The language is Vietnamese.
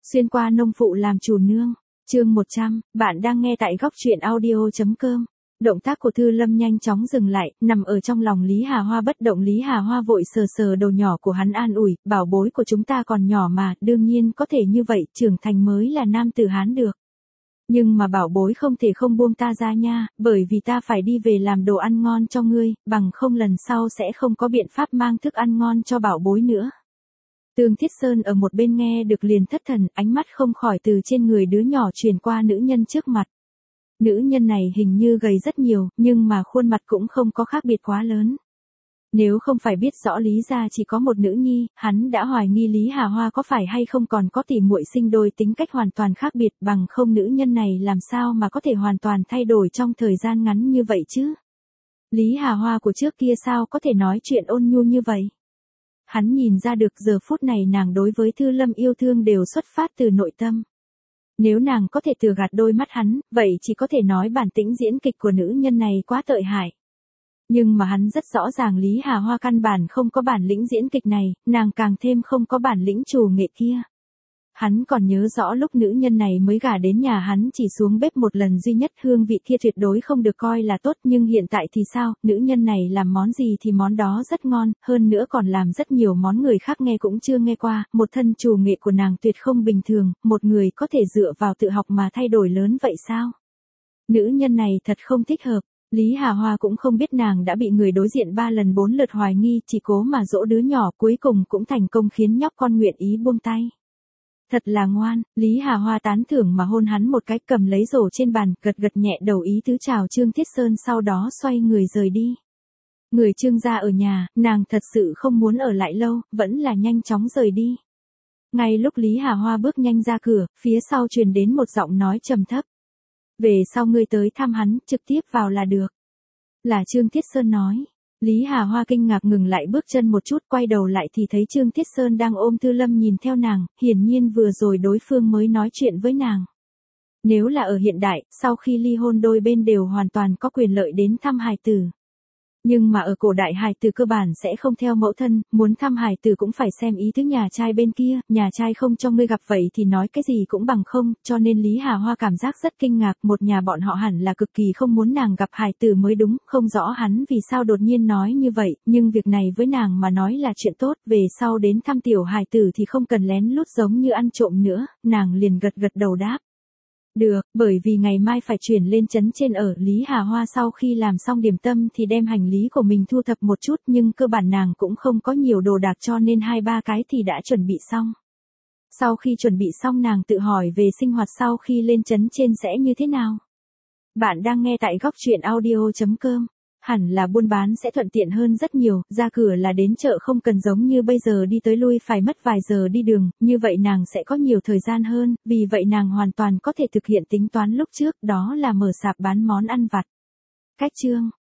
Xuyên qua nông phụ làm chủ nương. Chương 100, bạn đang nghe tại góc truyện audio.com. Động tác của Thư Lâm nhanh chóng dừng lại, nằm ở trong lòng Lý Hà Hoa bất động. Lý Hà Hoa vội sờ sờ đầu nhỏ của hắn an ủi, bảo bối của chúng ta còn nhỏ mà, đương nhiên có thể như vậy, trưởng thành mới là nam tử hán được. Nhưng mà bảo bối không thể không buông ta ra nha, bởi vì ta phải đi về làm đồ ăn ngon cho ngươi, bằng không lần sau sẽ không có biện pháp mang thức ăn ngon cho bảo bối nữa. Tương Thiết Sơn ở một bên nghe được liền thất thần, ánh mắt không khỏi từ trên người đứa nhỏ chuyển qua nữ nhân trước mặt. Nữ nhân này hình như gầy rất nhiều, nhưng mà khuôn mặt cũng không có khác biệt quá lớn. Nếu không phải biết rõ Lý gia chỉ có một nữ nhi, hắn đã hoài nghi Lý Hà Hoa có phải hay không còn có tỷ muội sinh đôi tính cách hoàn toàn khác biệt, bằng không nữ nhân này làm sao mà có thể hoàn toàn thay đổi trong thời gian ngắn như vậy chứ. Lý Hà Hoa của trước kia sao có thể nói chuyện ôn nhu như vậy. Hắn nhìn ra được giờ phút này nàng đối với Thư Lâm yêu thương đều xuất phát từ nội tâm. Nếu nàng có thể từ gạt đôi mắt hắn, vậy chỉ có thể nói bản tĩnh diễn kịch của nữ nhân này quá tệ hại. Nhưng mà hắn rất rõ ràng Lý Hà Hoa căn bản không có bản lĩnh diễn kịch này, nàng càng thêm không có bản lĩnh trù nghệ kia. Hắn còn nhớ rõ lúc nữ nhân này mới gả đến nhà hắn chỉ xuống bếp một lần duy nhất, hương vị kia tuyệt đối không được coi là tốt, nhưng hiện tại thì sao, nữ nhân này làm món gì thì món đó rất ngon, hơn nữa còn làm rất nhiều món người khác nghe cũng chưa nghe qua, một thân trù nghệ của nàng tuyệt không bình thường, một người có thể dựa vào tự học mà thay đổi lớn vậy sao? Nữ nhân này thật không thích hợp. Lý Hà Hoa cũng không biết nàng đã bị người đối diện 3 lần 4 lượt hoài nghi, chỉ cố mà dỗ đứa nhỏ cuối cùng cũng thành công khiến nhóc con nguyện ý buông tay. Thật là ngoan, Lý Hà Hoa tán thưởng mà hôn hắn một cái, cầm lấy rổ trên bàn, gật gật nhẹ đầu ý tứ chào Trương Thiết Sơn, sau đó xoay người rời đi. Người Trương gia ở nhà, nàng thật sự không muốn ở lại lâu, vẫn là nhanh chóng rời đi. Ngay lúc Lý Hà Hoa bước nhanh ra cửa, phía sau truyền đến một giọng nói trầm thấp. Về sau ngươi tới thăm hắn, trực tiếp vào là được. Là Trương Thiết Sơn nói. Lý Hà Hoa kinh ngạc ngừng lại bước chân một chút, quay đầu lại thì thấy Trương Thiết Sơn đang ôm Thư Lâm nhìn theo nàng, hiển nhiên vừa rồi đối phương mới nói chuyện với nàng. Nếu là ở hiện đại, sau khi ly hôn đôi bên đều hoàn toàn có quyền lợi đến thăm hài tử. Nhưng mà ở cổ đại hài tử cơ bản sẽ không theo mẫu thân, muốn thăm hài tử cũng phải xem ý tứ nhà trai bên kia, nhà trai không cho ngươi gặp vậy thì nói cái gì cũng bằng không, cho nên Lý Hà Hoa cảm giác rất kinh ngạc, một nhà bọn họ hẳn là cực kỳ không muốn nàng gặp hài tử mới đúng, không rõ hắn vì sao đột nhiên nói như vậy, nhưng việc này với nàng mà nói là chuyện tốt, về sau đến thăm tiểu hài tử thì không cần lén lút giống như ăn trộm nữa, nàng liền gật gật đầu đáp. Được, bởi vì ngày mai phải chuyển lên trấn trên ở, Lý Hà Hoa sau khi làm xong điểm tâm thì đem hành lý của mình thu thập một chút, nhưng cơ bản nàng cũng không có nhiều đồ đạc cho nên 2-3 cái thì đã chuẩn bị xong. Sau khi chuẩn bị xong nàng tự hỏi về sinh hoạt sau khi lên trấn trên sẽ như thế nào. Bạn đang nghe tại góc truyện audio.com. Hẳn là buôn bán sẽ thuận tiện hơn rất nhiều, ra cửa là đến chợ không cần giống như bây giờ đi tới lui phải mất vài giờ đi đường, như vậy nàng sẽ có nhiều thời gian hơn, vì vậy nàng hoàn toàn có thể thực hiện tính toán lúc trước, đó là mở sạp bán món ăn vặt. Cách chương